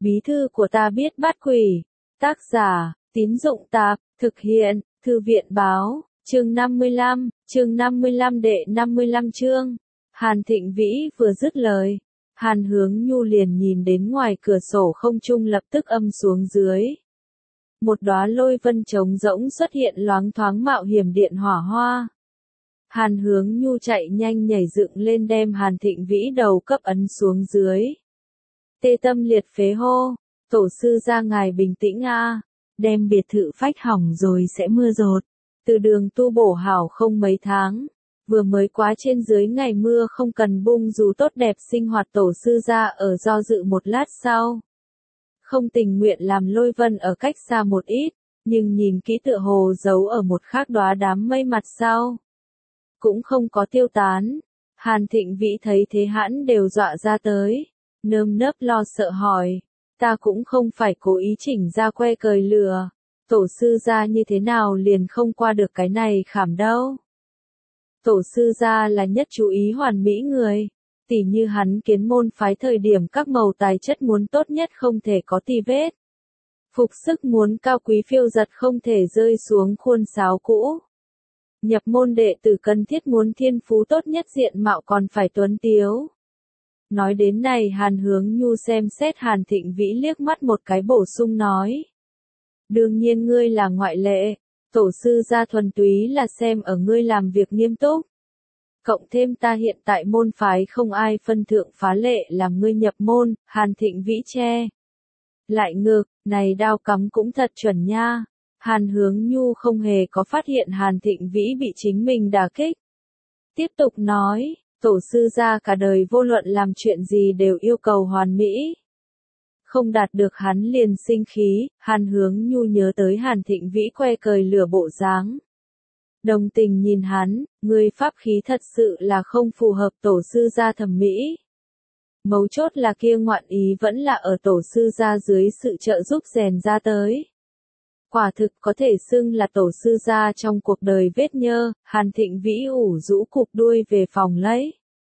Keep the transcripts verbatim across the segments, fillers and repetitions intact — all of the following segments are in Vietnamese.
Bí thư của ta biết bắt quỷ. Tác giả, Tín Dụng Tạp, thực hiện, Thư viện Báo, chương năm mươi lăm, chương năm mươi lăm đệ năm mươi lăm chương. Hàn Thịnh Vĩ vừa dứt lời, Hàn Hướng Nhu liền nhìn đến ngoài cửa sổ không trung lập tức âm xuống dưới. Một đóa lôi vân trống rỗng xuất hiện loáng thoáng mạo hiểm điện hỏa hoa. Hàn Hướng Nhu chạy nhanh nhảy dựng lên đem Hàn Thịnh Vĩ đầu cấp ấn xuống dưới. Tê tâm liệt phế hô, tổ sư ra ngài bình tĩnh a, đem biệt thự phách hỏng rồi sẽ mưa dột. Từ đường tu bổ hảo không mấy tháng, vừa mới quá trên dưới ngày mưa không cần bung dù tốt đẹp sinh hoạt tổ sư ra ở do dự một lát sau. Không tình nguyện làm lôi vân ở cách xa một ít, nhưng nhìn kỹ tựa hồ giấu ở một khác đóa đám mây mặt sau. Cũng không có tiêu tán. Hàn Thịnh Vĩ thấy thế hãn đều dọa ra tới, nơm nớp lo sợ hỏi, ta cũng không phải cố ý chỉnh ra que cời lửa, tổ sư gia như thế nào liền không qua được cái này khảm đâu. Tổ sư gia là nhất chú ý hoàn mỹ người, tỉ như hắn kiến môn phái thời điểm các màu tài chất muốn tốt nhất không thể có tì vết. Phục sức muốn cao quý phiêu giật không thể rơi xuống khuôn sáo cũ. Nhập môn đệ tử cần thiết muốn thiên phú tốt nhất diện mạo còn phải tuấn tiếu. Nói đến này Hàn Hướng Nhu xem xét Hàn Thịnh Vĩ liếc mắt một cái bổ sung nói. Đương nhiên ngươi là ngoại lệ, tổ sư gia thuần túy là xem ở ngươi làm việc nghiêm túc. Cộng thêm ta hiện tại môn phái không ai phân thượng phá lệ làm ngươi nhập môn, Hàn Thịnh Vĩ che. Lại ngược, này đao cắm cũng thật chuẩn nha. Hàn Hướng Nhu không hề có phát hiện Hàn Thịnh Vĩ bị chính mình đả kích. Tiếp tục nói, tổ sư gia cả đời vô luận làm chuyện gì đều yêu cầu hoàn mỹ. Không đạt được hắn liền sinh khí, Hàn Hướng Nhu nhớ tới Hàn Thịnh Vĩ que cời lửa bộ dáng. Đồng tình nhìn hắn, người pháp khí thật sự là không phù hợp tổ sư gia thẩm mỹ. Mấu chốt là kia ngoạn ý vẫn là ở tổ sư gia dưới sự trợ giúp rèn ra tới. Quả thực có thể xưng là tổ sư gia trong cuộc đời vết nhơ, Hàn Thịnh Vĩ ủ rũ cụp đuôi về phòng lấy.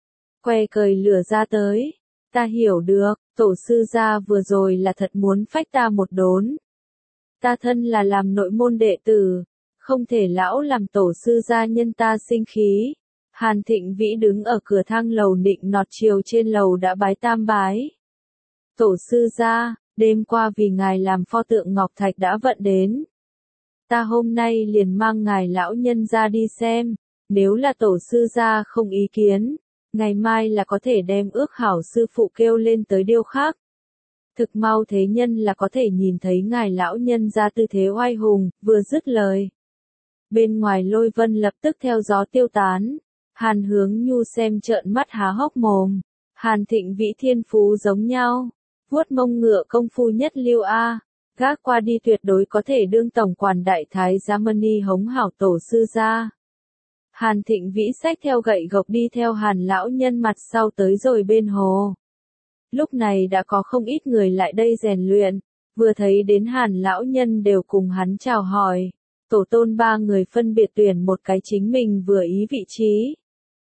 Que cời lửa ra tới. Ta hiểu được, tổ sư gia vừa rồi là thật muốn phách ta một đốn. Ta thân là làm nội môn đệ tử, không thể lão làm tổ sư gia nhân ta sinh khí. Hàn Thịnh Vĩ đứng ở cửa thang lầu nịnh nọt chiều trên lầu đã bái tam bái. Tổ sư gia, đêm qua vì ngài làm pho tượng ngọc thạch đã vận đến. Ta hôm nay liền mang ngài lão nhân ra đi xem, nếu là tổ sư gia không ý kiến, ngày mai là có thể đem ước hảo sư phụ kêu lên tới điêu khắc. Thực mau thế nhân là có thể nhìn thấy ngài lão nhân ra tư thế oai hùng, vừa dứt lời. Bên ngoài lôi vân lập tức theo gió tiêu tán, Hàn Hướng Nhu xem trợn mắt há hốc mồm, Hàn Thịnh Vĩ thiên phú giống nhau. Vuốt mông ngựa công phu nhất lưu A, gác qua đi tuyệt đối có thể đương tổng quản đại thái Germany hống hảo tổ sư gia. Hàn Thịnh Vĩ xách theo gậy gộc đi theo Hàn lão nhân mặt sau tới rồi bên hồ. Lúc này đã có không ít người lại đây rèn luyện, vừa thấy đến Hàn lão nhân đều cùng hắn chào hỏi. Tổ tôn ba người phân biệt tuyển một cái chính mình vừa ý vị trí.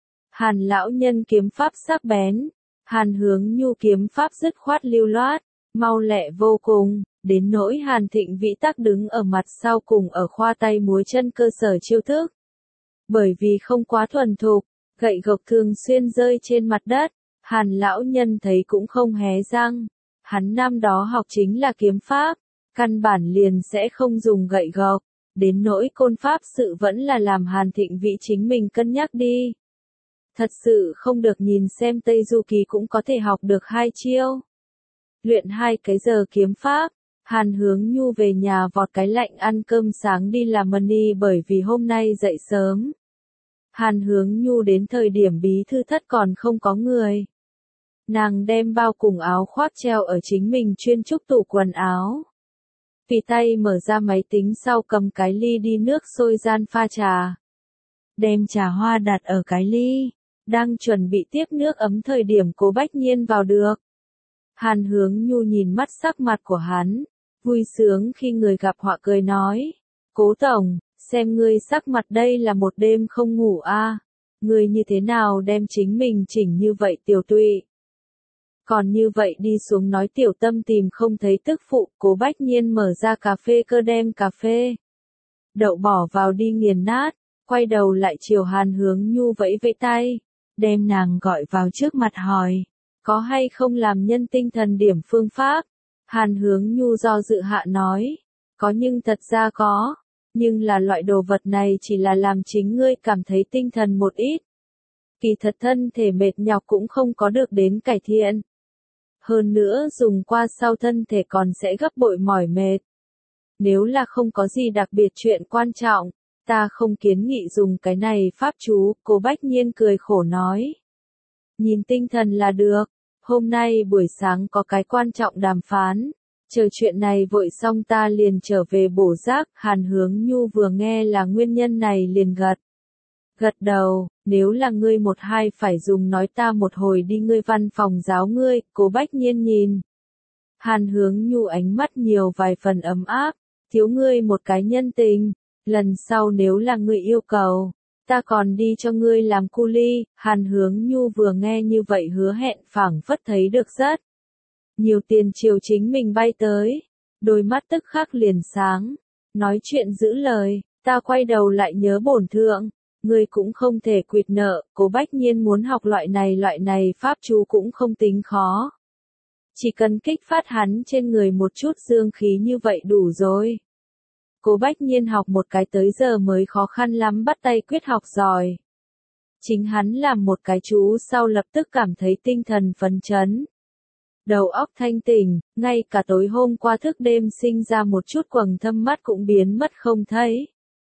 Hàn lão nhân kiếm pháp sắc bén. Hàn Hướng Nhu kiếm pháp dứt khoát lưu loát, mau lẹ vô cùng, đến nỗi Hàn Thịnh Vĩ tắc đứng ở mặt sau cùng ở khoa tay múa chân cơ sở chiêu thức. Bởi vì không quá thuần thục, gậy gộc thường xuyên rơi trên mặt đất, Hàn lão nhân thấy cũng không hé răng. Hắn năm đó học chính là kiếm pháp, căn bản liền sẽ không dùng gậy gộc, đến nỗi côn pháp sự vẫn là làm Hàn Thịnh Vĩ chính mình cân nhắc đi. Thật sự không được nhìn xem Tây Du Ký cũng có thể học được hai chiêu. Luyện hai cái giờ kiếm pháp, Hàn Hướng Nhu về nhà vọt cái lạnh ăn cơm sáng đi làm money bởi vì hôm nay dậy sớm. Hàn Hướng Nhu đến thời điểm bí thư thất còn không có người. Nàng đem bao cùng áo khoác treo ở chính mình chuyên trúc tủ quần áo. Vì tay mở ra máy tính sau cầm cái ly đi nước sôi gian pha trà. Đem trà hoa đặt ở cái ly. Đang chuẩn bị tiếp nước ấm thời điểm Cố Bách Nhiên vào được. Hàn Hướng Nhu nhìn mắt sắc mặt của hắn, vui sướng khi người gặp họa cười nói. Cố tổng, xem ngươi sắc mặt đây là một đêm không ngủ a, à. Ngươi như thế nào đem chính mình chỉnh như vậy tiểu tụy. Còn như vậy đi xuống nói tiểu tâm tìm không thấy tức phụ, Cố Bách Nhiên mở ra cà phê cơ đem cà phê đậu bỏ vào đi nghiền nát, quay đầu lại chiều Hàn Hướng Nhu vẫy vẫy tay, đem nàng gọi vào trước mặt hỏi, có hay không làm nhân tinh thần điểm phương pháp? Hàn Hướng Nhu do dự hạ nói, có nhưng thật ra có, nhưng là loại đồ vật này chỉ là làm chính ngươi cảm thấy tinh thần một ít. Kỳ thật thân thể mệt nhọc cũng không có được đến cải thiện. Hơn nữa dùng qua sau thân thể còn sẽ gấp bội mỏi mệt. Nếu là không có gì đặc biệt chuyện quan trọng, ta không kiến nghị dùng cái này pháp chú, Cố Bách Nhiên cười khổ nói. Nhìn tinh thần là được, hôm nay buổi sáng có cái quan trọng đàm phán, chờ chuyện này vội xong ta liền trở về bổ giác, Hàn Hướng Nhu vừa nghe là nguyên nhân này liền gật. Gật đầu, nếu là ngươi một hai phải dùng nói ta một hồi đi ngươi văn phòng giáo ngươi, Cố Bách Nhiên nhìn. Hàn Hướng Nhu ánh mắt nhiều vài phần ấm áp, thiếu ngươi một cái nhân tình, lần sau nếu là ngươi yêu cầu, ta còn đi cho ngươi làm cu ly. Hàn Hướng Nhu vừa nghe như vậy hứa hẹn phảng phất thấy được rất nhiều tiền chiều chính mình bay tới, đôi mắt tức khắc liền sáng, nói chuyện giữ lời, ta quay đầu lại nhớ bổn thượng. Ngươi cũng không thể quỵt nợ, Cố Bách Nhiên muốn học loại này loại này pháp chú cũng không tính khó. Chỉ cần kích phát hắn trên người một chút dương khí như vậy đủ rồi. Cố Bách Nhiên học một cái tới giờ mới khó khăn lắm bắt tay quyết học giỏi. Chính hắn làm một cái chú sau lập tức cảm thấy tinh thần phấn chấn. Đầu óc thanh tỉnh, ngay cả tối hôm qua thức đêm sinh ra một chút quầng thâm mắt cũng biến mất không thấy.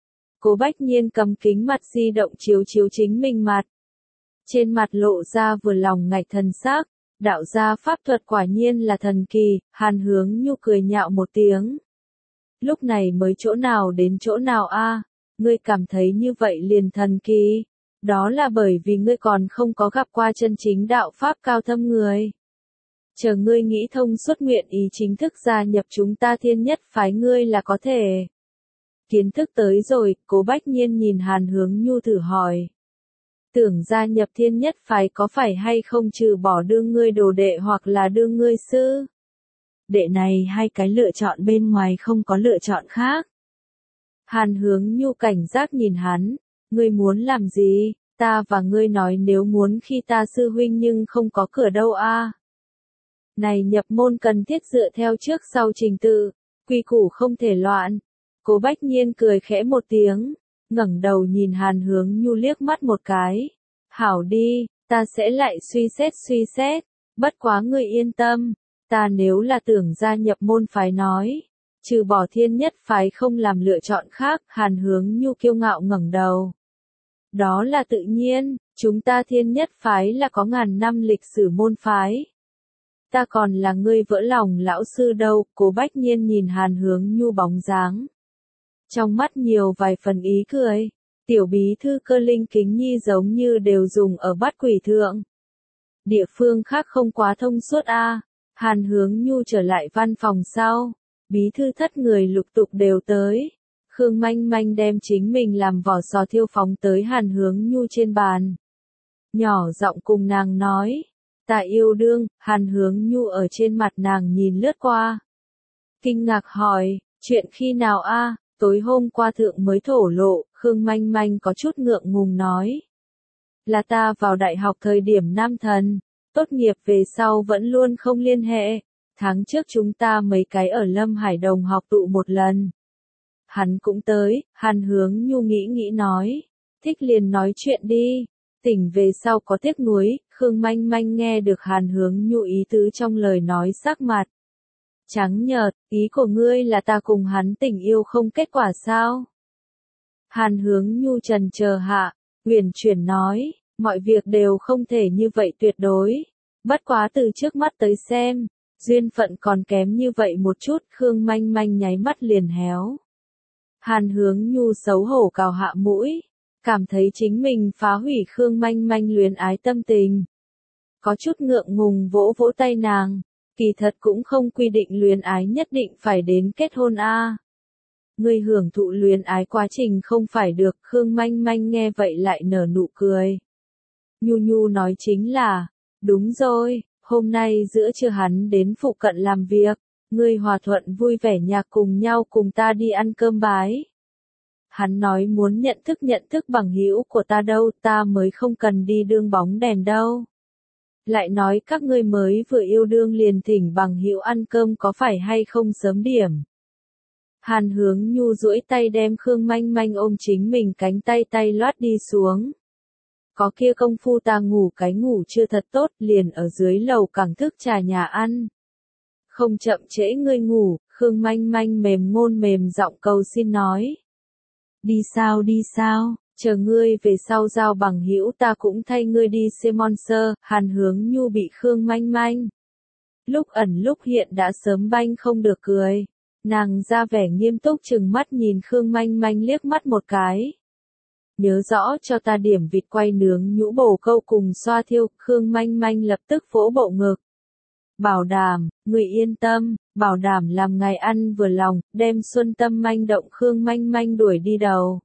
Cố Bách Nhiên cầm kính mặt di động chiếu chiếu chính mình mặt. Trên mặt lộ ra vừa lòng ngạch thần sắc, đạo gia pháp thuật quả nhiên là thần kỳ, Hàn Hướng Nhu cười nhạo một tiếng. Lúc này mới chỗ nào đến chỗ nào a? Ngươi cảm thấy như vậy liền thần kỳ, đó là bởi vì ngươi còn không có gặp qua chân chính đạo pháp cao thâm người. Chờ ngươi nghĩ thông suốt nguyện ý chính thức gia nhập chúng ta Thiên Nhất phái ngươi là có thể. Kiến thức tới rồi, Cố Bách Nhiên nhìn Hàn Hướng Nhu thử hỏi. Tưởng gia nhập Thiên Nhất phái có phải hay không trừ bỏ đương ngươi đồ đệ hoặc là đương ngươi sư? Đệ này hai cái lựa chọn bên ngoài không có lựa chọn khác. Hàn Hướng Nhu cảnh giác nhìn hắn, ngươi muốn làm gì, ta và ngươi nói nếu muốn khi ta sư huynh nhưng không có cửa đâu a. Này nhập môn cần thiết dựa theo trước sau trình tự, quy củ không thể loạn. Cố Bách Nhiên cười khẽ một tiếng, ngẩng đầu nhìn Hàn Hướng Nhu liếc mắt một cái. Hảo đi, ta sẽ lại suy xét suy xét, bất quá ngươi yên tâm, ta nếu là tưởng gia nhập môn phái nói, trừ bỏ Thiên Nhất phái không làm lựa chọn khác. Hàn Hướng Nhu kiêu ngạo ngẩng đầu. Đó là tự nhiên, chúng ta Thiên Nhất phái là có ngàn năm lịch sử môn phái. Ta còn là ngươi vỡ lòng lão sư đâu. Cố Bách Nhiên nhìn Hàn Hướng Nhu bóng dáng. Trong mắt nhiều vài phần ý cười, tiểu bí thư Cơ Linh Kính Nhi giống như đều dùng ở Bát Quỷ thượng. Địa phương khác không quá thông suốt a. À. Hàn Hướng Nhu trở lại văn phòng sau, bí thư thất người lục tục đều tới. Khương Manh Manh đem chính mình làm vỏ sò thiêu phóng tới Hàn Hướng Nhu trên bàn. Nhỏ giọng cùng nàng nói, ta yêu đương. Hàn Hướng Nhu ở trên mặt nàng nhìn lướt qua. Kinh ngạc hỏi, chuyện khi nào a? À? Tối hôm qua thượng mới thổ lộ. Khương Manh Manh có chút ngượng ngùng nói. Là ta vào đại học thời điểm nam thần, tốt nghiệp về sau vẫn luôn không liên hệ. Tháng trước chúng ta mấy cái ở Lâm Hải Đồng học tụ một lần. Hắn cũng tới. Hàn Hướng Nhu nghĩ nghĩ nói, thích liền nói chuyện đi, tỉnh về sau có tiếc nuối. Khương Manh Manh nghe được Hàn Hướng Nhu ý tứ trong lời nói sắc mặt trắng nhợt, ý của ngươi là ta cùng hắn tình yêu không kết quả sao? Hàn Hướng Nhu trần chờ hạ, uyển chuyển nói, mọi việc đều không thể như vậy tuyệt đối, bất quá từ trước mắt tới xem, duyên phận còn kém như vậy một chút. Khương Manh Manh nháy mắt liền héo. Hàn Hướng Nhu xấu hổ cào hạ mũi, cảm thấy chính mình phá hủy Khương Manh Manh luyến ái tâm tình. Có chút ngượng ngùng vỗ vỗ tay nàng, kỳ thật cũng không quy định luyến ái nhất định phải đến kết hôn a. À. Ngươi hưởng thụ luyến ái quá trình không phải được. Khương Manh Manh nghe vậy lại nở nụ cười. Nhu Nhu nói chính là, đúng rồi, Hôm nay giữa trưa hắn đến phụ cận làm việc, ngươi hòa thuận vui vẻ nhạc cùng nhau cùng ta đi ăn cơm bái. Hắn nói muốn nhận thức nhận thức bằng hữu của ta đâu, ta mới không cần đi đương bóng đèn đâu. Lại nói các ngươi mới vừa yêu đương liền thỉnh bằng hữu ăn cơm có phải hay không sớm điểm. Hàn Hướng Nhu duỗi tay đem Khương Manh Manh ôm chính mình cánh tay tay loát đi xuống. Có kia công phu ta ngủ cái ngủ chưa thật tốt, liền ở dưới lầu cảng thức trà nhà ăn. Không chậm trễ ngươi ngủ, Khương Manh Manh mềm ngôn mềm giọng cầu xin nói. Đi sao đi sao, chờ ngươi về sau giao bằng hữu ta cũng thay ngươi đi xem monster. Hàn Hướng Nhu bị Khương Manh Manh lúc ẩn lúc hiện đã sớm banh không được cười. Nàng ra vẻ nghiêm túc chừng mắt nhìn Khương Manh Manh liếc mắt một cái. Nhớ rõ cho ta điểm vịt quay nướng nhũ bổ câu cùng xoa thiêu. Khương Manh Manh lập tức vỗ bộ ngực. Bảo đảm, người yên tâm, bảo đảm làm ngày ăn vừa lòng, đem Xuân Tâm manh động Khương Manh Manh đuổi đi đầu.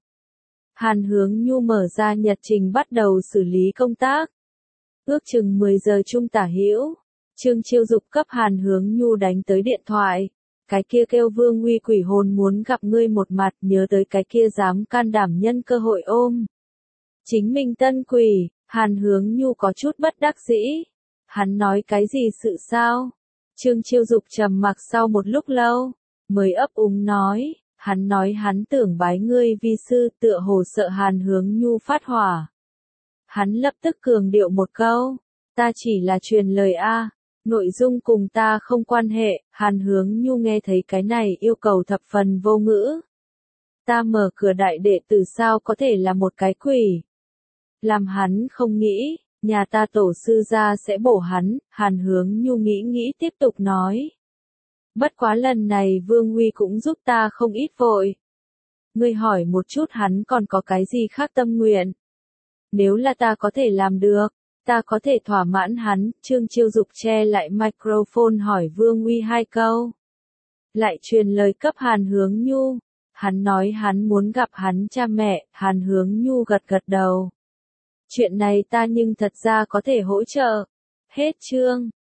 Hàn Hướng Nhu mở ra nhật trình bắt đầu xử lý công tác. Ước chừng mười giờ chung tả hữu, Trương Chiêu Dục cấp Hàn Hướng Nhu đánh tới điện thoại. Cái kia kêu Vương Uy quỷ hồn muốn gặp ngươi một mặt, nhớ tới cái kia dám can đảm nhân cơ hội ôm. Chính mình tân quỷ, Hàn Hướng Nhu có chút bất đắc dĩ. Hắn nói cái gì sự sao? Trương Chiêu Dục trầm mặc sau một lúc lâu, mới ấp úng nói, hắn nói hắn tưởng bái ngươi vi sư, tựa hồ sợ Hàn Hướng Nhu phát hỏa. Hắn lập tức cường điệu một câu, ta chỉ là truyền lời a, nội dung cùng ta không quan hệ. Hàn Hướng Nhu nghe thấy cái này yêu cầu thập phần vô ngữ. Ta mở cửa đại đệ tử sao có thể là một cái quỷ? Làm hắn không nghĩ, nhà ta tổ sư gia sẽ bổ hắn. Hàn Hướng Nhu nghĩ nghĩ tiếp tục nói. Bất quá lần này Vương Huy cũng giúp ta không ít vội. Ngươi hỏi một chút hắn còn có cái gì khác tâm nguyện. Nếu là ta có thể làm được, ta có thể thỏa mãn hắn. Trương Chiêu Dục che lại microphone hỏi Vương Huy hai câu. Lại truyền lời cấp Hàn Hướng Nhu. Hắn nói hắn muốn gặp hắn cha mẹ. Hàn Hướng Nhu gật gật đầu. Chuyện này ta nhưng thật ra có thể hỗ trợ. Hết chương.